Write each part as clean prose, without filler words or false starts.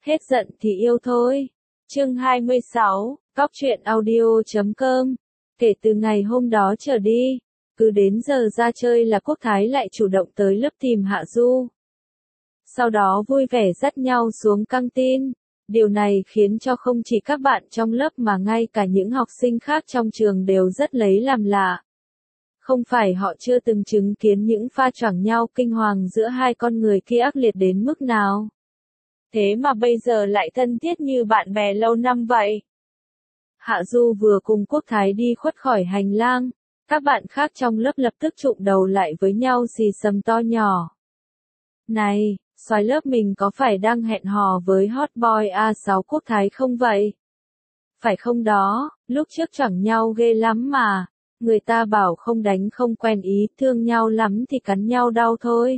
Hết giận thì yêu thôi. Chương 26, Cóc truyện audio.com. Kể từ ngày hôm đó trở đi, cứ đến giờ ra chơi là Quốc Thái lại chủ động tới lớp tìm Hạ Du. Sau đó vui vẻ dắt nhau xuống căng tin. Điều này khiến cho không chỉ các bạn trong lớp mà ngay cả những học sinh khác trong trường đều rất lấy làm lạ. Không phải họ chưa từng chứng kiến những pha choảng nhau kinh hoàng giữa hai con người kia ác liệt đến mức nào. Thế mà bây giờ lại thân thiết như bạn bè lâu năm vậy. Hạ Du vừa cùng Quốc Thái đi khuất khỏi hành lang, các bạn khác trong lớp lập tức trụm đầu lại với nhau xì xầm to nhỏ. Này, soái lớp mình có phải đang hẹn hò với hot boy A6 Quốc Thái không vậy? Phải không đó, lúc trước choảng nhau ghê lắm mà, người ta bảo không đánh không quen ý, thương nhau lắm thì cắn nhau đau thôi.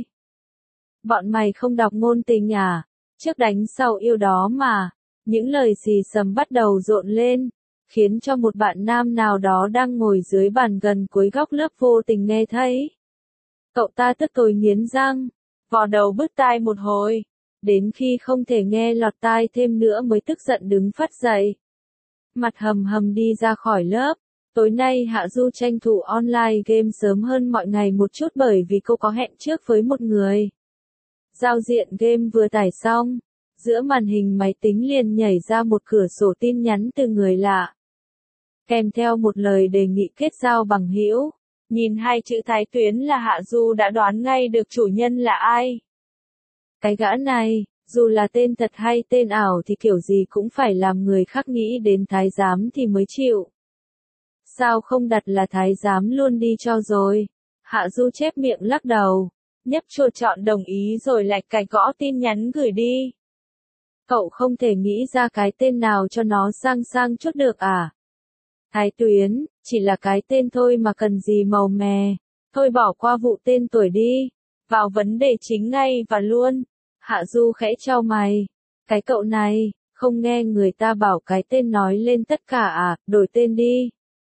Bọn mày không đọc ngôn tình à? Trước đánh sau yêu đó mà. Những lời xì xầm bắt đầu rộn lên, khiến cho một bạn nam nào đó đang ngồi dưới bàn gần cuối góc lớp vô tình nghe thấy. Cậu ta tức tối nghiến răng, vò đầu bứt tai một hồi, đến khi không thể nghe lọt tai thêm nữa mới tức giận đứng phắt dậy. Mặt hầm hầm đi ra khỏi lớp. Tối nay Hạ Du tranh thủ online game sớm hơn mọi ngày một chút bởi vì cô có hẹn trước với một người. Giao diện game vừa tải xong, giữa màn hình máy tính liền nhảy ra một cửa sổ tin nhắn từ người lạ. Kèm theo một lời đề nghị kết giao bằng hữu. Nhìn hai chữ Thái Tuyến là Hạ Du đã đoán ngay được chủ nhân là ai. Cái gã này, dù là tên thật hay tên ảo thì kiểu gì cũng phải làm người khác nghĩ đến thái giám thì mới chịu. Sao không đặt là thái giám luôn đi cho rồi? Hạ Du chép miệng lắc đầu, nhấp chuột chọn đồng ý rồi lạch cạch gõ tin nhắn gửi đi. Cậu không thể nghĩ ra cái tên nào cho nó sang sang chút được à? Thái Tuyến, chỉ là cái tên thôi mà cần gì màu mè. Thôi bỏ qua vụ tên tuổi đi. Vào vấn đề chính ngay và luôn. Hạ Du khẽ chau mày. Cái cậu này, không nghe người ta bảo cái tên nói lên tất cả à, đổi tên đi.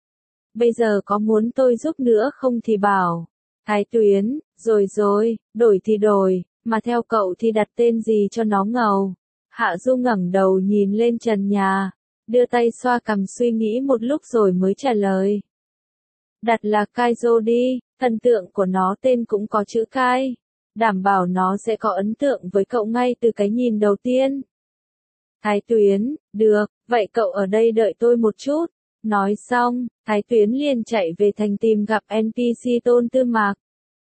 Bây giờ có muốn tôi giúp nữa không thì bảo. Thái Tuyến, rồi, đổi thì đổi, mà theo cậu thì đặt tên gì cho nó ngầu. Hạ Du ngẩng đầu nhìn lên trần nhà, đưa tay xoa cằm suy nghĩ một lúc rồi mới trả lời. Đặt là Kaizo đi, thần tượng của nó tên cũng có chữ Kai. Đảm bảo nó sẽ có ấn tượng với cậu ngay từ cái nhìn đầu tiên. Thái Tuyến, được, vậy cậu ở đây đợi tôi một chút. Nói xong, Thái Tuyến liền chạy về thành tìm gặp NPC Tôn Tư Mạc.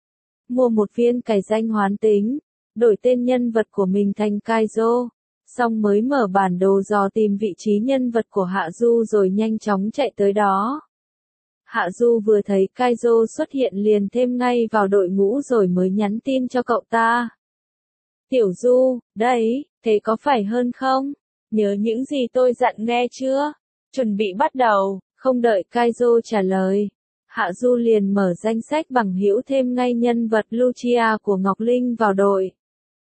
Mua một viên cải danh hoán tính, đổi tên nhân vật của mình thành Kaizo, xong mới mở bản đồ dò tìm vị trí nhân vật của Hạ Du rồi nhanh chóng chạy tới đó. Hạ Du vừa thấy Kaizo xuất hiện liền thêm ngay vào đội ngũ rồi mới nhắn tin cho cậu ta. Tiểu Du, đấy, thế có phải hơn không? Nhớ những gì tôi dặn nghe chưa? Chuẩn bị bắt đầu, không đợi Kaizo trả lời. Hạ Du liền mở danh sách bằng hữu thêm ngay nhân vật Lucia của Ngọc Linh vào đội.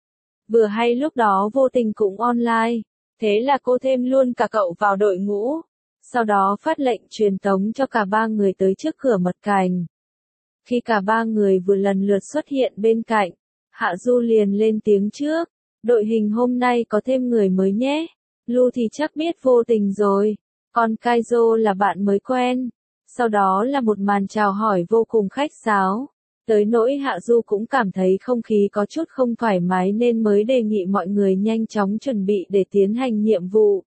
Vừa hay lúc đó vô tình cũng online, thế là cô thêm luôn cả cậu vào đội ngũ. Sau đó phát lệnh truyền tống cho cả ba người tới trước cửa mật cảnh. Khi cả ba người vừa lần lượt xuất hiện bên cạnh, Hạ Du liền lên tiếng trước. Đội hình hôm nay có thêm người mới nhé. Lu thì chắc biết vô tình rồi. Còn Kaizo là bạn mới quen. Sau đó là một màn chào hỏi vô cùng khách sáo. Tới nỗi Hạ Du cũng cảm thấy không khí có chút không thoải mái nên mới đề nghị mọi người nhanh chóng chuẩn bị để tiến hành nhiệm vụ.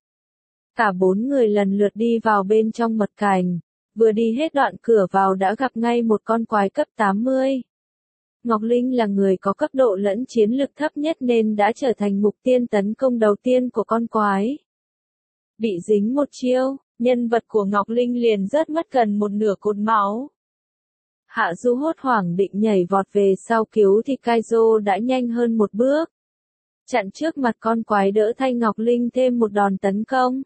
Cả bốn người lần lượt đi vào bên trong mật cảnh. Vừa đi hết đoạn cửa vào đã gặp ngay một con quái cấp 80. Ngọc Linh là người có cấp độ lẫn chiến lực thấp nhất nên đã trở thành mục tiêu tấn công đầu tiên của con quái. Bị dính một chiêu, nhân vật của Ngọc Linh liền rớt mất gần một nửa cột máu. Hạ Du hốt hoảng định nhảy vọt về sau cứu thì Kaizo đã nhanh hơn một bước. Chặn trước mặt con quái đỡ thay Ngọc Linh thêm một đòn tấn công.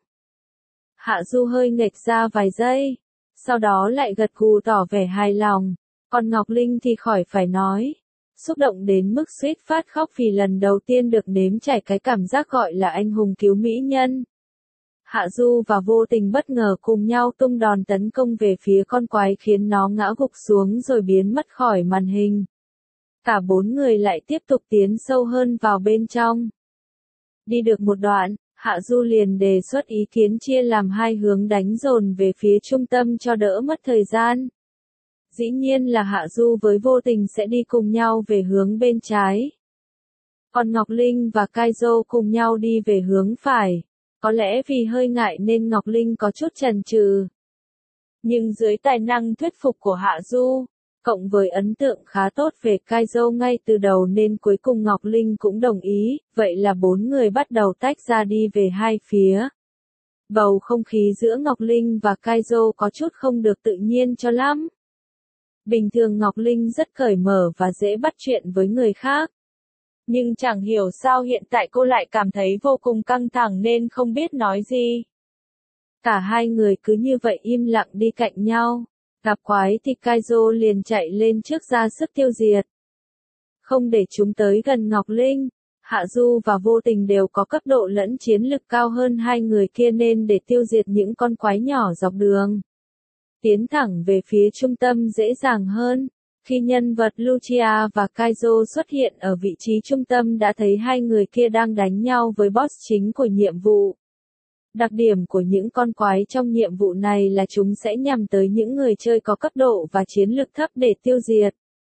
Hạ Du hơi nghệch ra vài giây, sau đó lại gật gù tỏ vẻ hài lòng. Còn Ngọc Linh thì khỏi phải nói. Xúc động đến mức suýt phát khóc vì lần đầu tiên được nếm trải cái cảm giác gọi là anh hùng cứu mỹ nhân. Hạ Du và vô tình bất ngờ cùng nhau tung đòn tấn công về phía con quái khiến nó ngã gục xuống rồi biến mất khỏi màn hình. Cả bốn người lại tiếp tục tiến sâu hơn vào bên trong. Đi được một đoạn, Hạ Du liền đề xuất ý kiến chia làm hai hướng đánh dồn về phía trung tâm cho đỡ mất thời gian. Dĩ nhiên là Hạ Du với Vô Tình sẽ đi cùng nhau về hướng bên trái. Còn Ngọc Linh và Kaizo cùng nhau đi về hướng phải. Có lẽ vì hơi ngại nên Ngọc Linh có chút chần chừ. Nhưng dưới tài năng thuyết phục của Hạ Du, cộng với ấn tượng khá tốt về Kaizo ngay từ đầu nên cuối cùng Ngọc Linh cũng đồng ý, vậy là bốn người bắt đầu tách ra đi về hai phía. Bầu không khí giữa Ngọc Linh và Kaizo có chút không được tự nhiên cho lắm. Bình thường Ngọc Linh rất cởi mở và dễ bắt chuyện với người khác. Nhưng chẳng hiểu sao hiện tại cô lại cảm thấy vô cùng căng thẳng nên không biết nói gì. Cả hai người cứ như vậy im lặng đi cạnh nhau. Gặp quái thì Kaizo liền chạy lên trước ra sức tiêu diệt. Không để chúng tới gần Ngọc Linh, Hạ Du và Vô Tình đều có cấp độ lẫn chiến lực cao hơn hai người kia nên để tiêu diệt những con quái nhỏ dọc đường. Tiến thẳng về phía trung tâm dễ dàng hơn. Khi nhân vật Lucia và Kaizo xuất hiện ở vị trí trung tâm đã thấy hai người kia đang đánh nhau với boss chính của nhiệm vụ. Đặc điểm của những con quái trong nhiệm vụ này là chúng sẽ nhằm tới những người chơi có cấp độ và chiến lực thấp để tiêu diệt.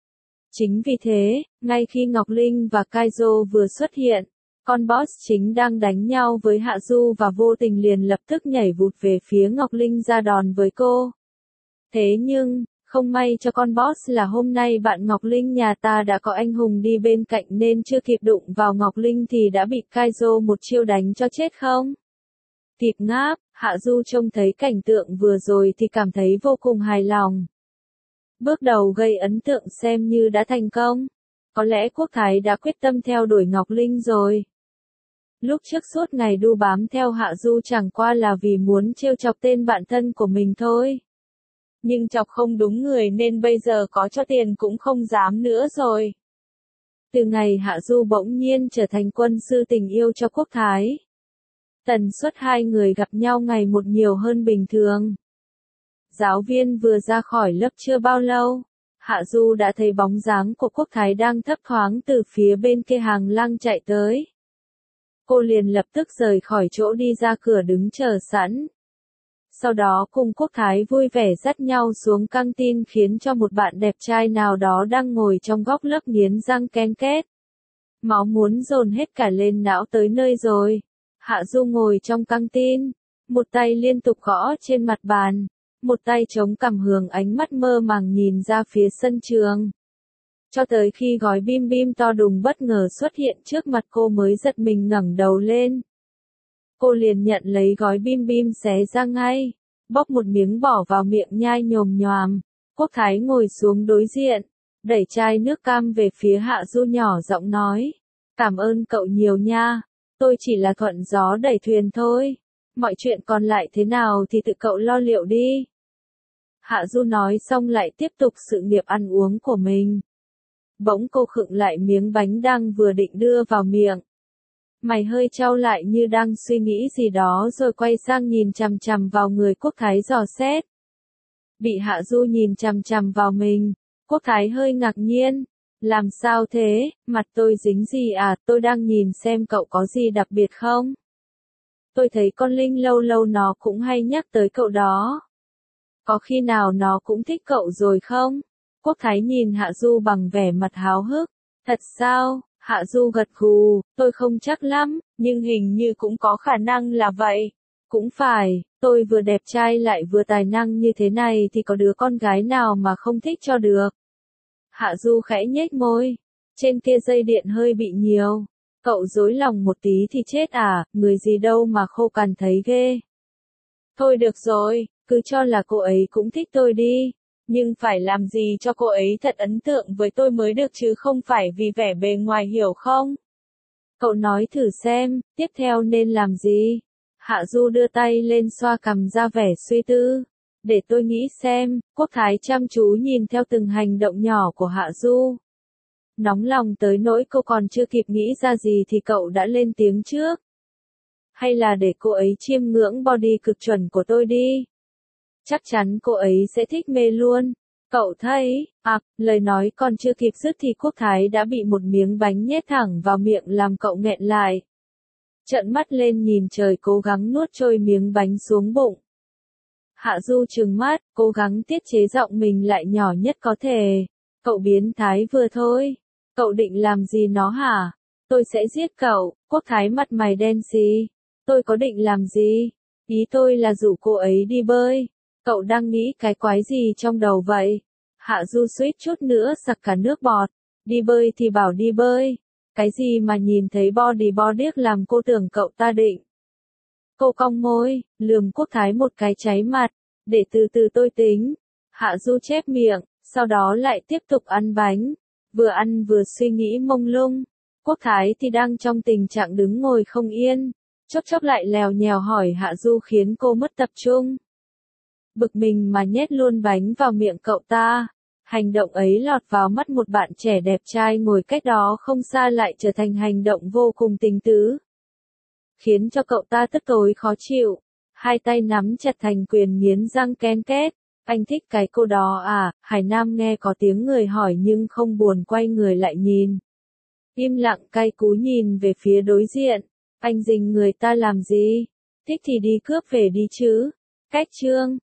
Chính vì thế, ngay khi Ngọc Linh và Kaizo vừa xuất hiện, con boss chính đang đánh nhau với Hạ Du và Vô Tình liền lập tức nhảy vụt về phía Ngọc Linh ra đòn với cô. Thế nhưng, không may cho con boss là hôm nay bạn Ngọc Linh nhà ta đã có anh hùng đi bên cạnh nên chưa kịp đụng vào Ngọc Linh thì đã bị Kaizo một chiêu đánh cho chết không? Thịt ngáp, Hạ Du trông thấy cảnh tượng vừa rồi thì cảm thấy vô cùng hài lòng. Bước đầu gây ấn tượng xem như đã thành công. Có lẽ Quốc Thái đã quyết tâm theo đuổi Ngọc Linh rồi. Lúc trước suốt ngày đu bám theo Hạ Du chẳng qua là vì muốn trêu chọc tên bạn thân của mình thôi. Nhưng chọc không đúng người nên bây giờ có cho tiền cũng không dám nữa rồi. Từ ngày Hạ Du bỗng nhiên trở thành quân sư tình yêu cho Quốc Thái. Tần suất hai người gặp nhau ngày một nhiều hơn bình thường. Giáo viên vừa ra khỏi lớp chưa bao lâu, Hạ Du đã thấy bóng dáng của Quốc Thái đang thấp thoáng từ phía bên kia hàng lăng chạy tới. Cô liền lập tức rời khỏi chỗ đi ra cửa đứng chờ sẵn. Sau đó cùng Quốc Thái vui vẻ dắt nhau xuống căng tin khiến cho một bạn đẹp trai nào đó đang ngồi trong góc lớp nghiến răng ken két. Máu muốn dồn hết cả lên não tới nơi rồi. Hạ Du ngồi trong căng tin, một tay liên tục gõ trên mặt bàn, một tay chống cằm hướng ánh mắt mơ màng nhìn ra phía sân trường. Cho tới khi gói bim bim to đùng bất ngờ xuất hiện trước mặt cô mới giật mình ngẩng đầu lên. Cô liền nhận lấy gói bim bim xé ra ngay, bóc một miếng bỏ vào miệng nhai nhồm nhoàm. Quốc Thái ngồi xuống đối diện, đẩy chai nước cam về phía Hạ Du nhỏ giọng nói. Cảm ơn cậu nhiều nha, tôi chỉ là thuận gió đẩy thuyền thôi. Mọi chuyện còn lại thế nào thì tự cậu lo liệu đi. Hạ Du nói xong lại tiếp tục sự nghiệp ăn uống của mình. Bỗng cô khựng lại miếng bánh đang vừa định đưa vào miệng. Mày hơi chau lại như đang suy nghĩ gì đó rồi quay sang nhìn chằm chằm vào người Quốc Thái dò xét. Bị Hạ Du nhìn chằm chằm vào mình, Quốc Thái hơi ngạc nhiên. Làm sao thế, mặt tôi dính gì à, tôi đang nhìn xem cậu có gì đặc biệt không? Tôi thấy con Linh lâu lâu nó cũng hay nhắc tới cậu đó. Có khi nào nó cũng thích cậu rồi không? Quốc Thái nhìn Hạ Du bằng vẻ mặt háo hức. Thật sao? Hạ Du gật gù, tôi không chắc lắm, nhưng hình như cũng có khả năng là vậy. Cũng phải, tôi vừa đẹp trai lại vừa tài năng như thế này thì có đứa con gái nào mà không thích cho được. Hạ Du khẽ nhếch môi, trên kia dây điện hơi bị nhiều. Cậu dối lòng một tí thì chết à, người gì đâu mà khô cằn thấy ghê. Thôi được rồi, cứ cho là cô ấy cũng thích tôi đi. Nhưng phải làm gì cho cô ấy thật ấn tượng với tôi mới được chứ không phải vì vẻ bề ngoài hiểu không? Cậu nói thử xem, tiếp theo nên làm gì? Hạ Du đưa tay lên xoa cằm ra vẻ suy tư. Để tôi nghĩ xem, Quốc Thái chăm chú nhìn theo từng hành động nhỏ của Hạ Du. Nóng lòng tới nỗi cô còn chưa kịp nghĩ ra gì thì cậu đã lên tiếng trước. Hay là để cô ấy chiêm ngưỡng body cực chuẩn của tôi đi. Chắc chắn cô ấy sẽ thích mê luôn. Cậu thấy, lời nói còn chưa kịp dứt thì Quốc Thái đã bị một miếng bánh nhét thẳng vào miệng làm cậu nghẹn lại. trợn mắt lên nhìn trời cố gắng nuốt trôi miếng bánh xuống bụng. Hạ Du trừng mắt, cố gắng tiết chế giọng mình lại nhỏ nhất có thể. Cậu biến thái vừa thôi. Cậu định làm gì nó hả? Tôi sẽ giết cậu. Quốc Thái mặt mày đen xì. Tôi có định làm gì? Ý tôi là rủ cô ấy đi bơi. Cậu đang nghĩ cái quái gì trong đầu vậy? Hạ Du suýt chút nữa sặc cả nước bọt. Đi bơi thì bảo đi bơi. Cái gì mà nhìn thấy body điếc làm cô tưởng cậu ta định. Cô cong môi, lườm Quốc Thái một cái cháy mặt. Để từ từ tôi tính. Hạ Du chép miệng, sau đó lại tiếp tục ăn bánh. Vừa ăn vừa suy nghĩ mông lung. Quốc Thái thì đang trong tình trạng đứng ngồi không yên. Chốc chốc lại lèo nhèo hỏi Hạ Du khiến cô mất tập trung. Bực mình mà nhét luôn bánh vào miệng cậu ta. Hành động ấy lọt vào mắt một bạn trẻ đẹp trai ngồi cách đó không xa lại trở thành hành động vô cùng tình tứ. Khiến cho cậu ta tức tối khó chịu. Hai tay nắm chặt thành quyền nghiến răng ken két. Anh thích cái cô đó à? Hải Nam nghe có tiếng người hỏi nhưng không buồn quay người lại nhìn. Im lặng cay cú nhìn về phía đối diện. Anh rình người ta làm gì? Thích thì đi cướp về đi chứ. Cách chương.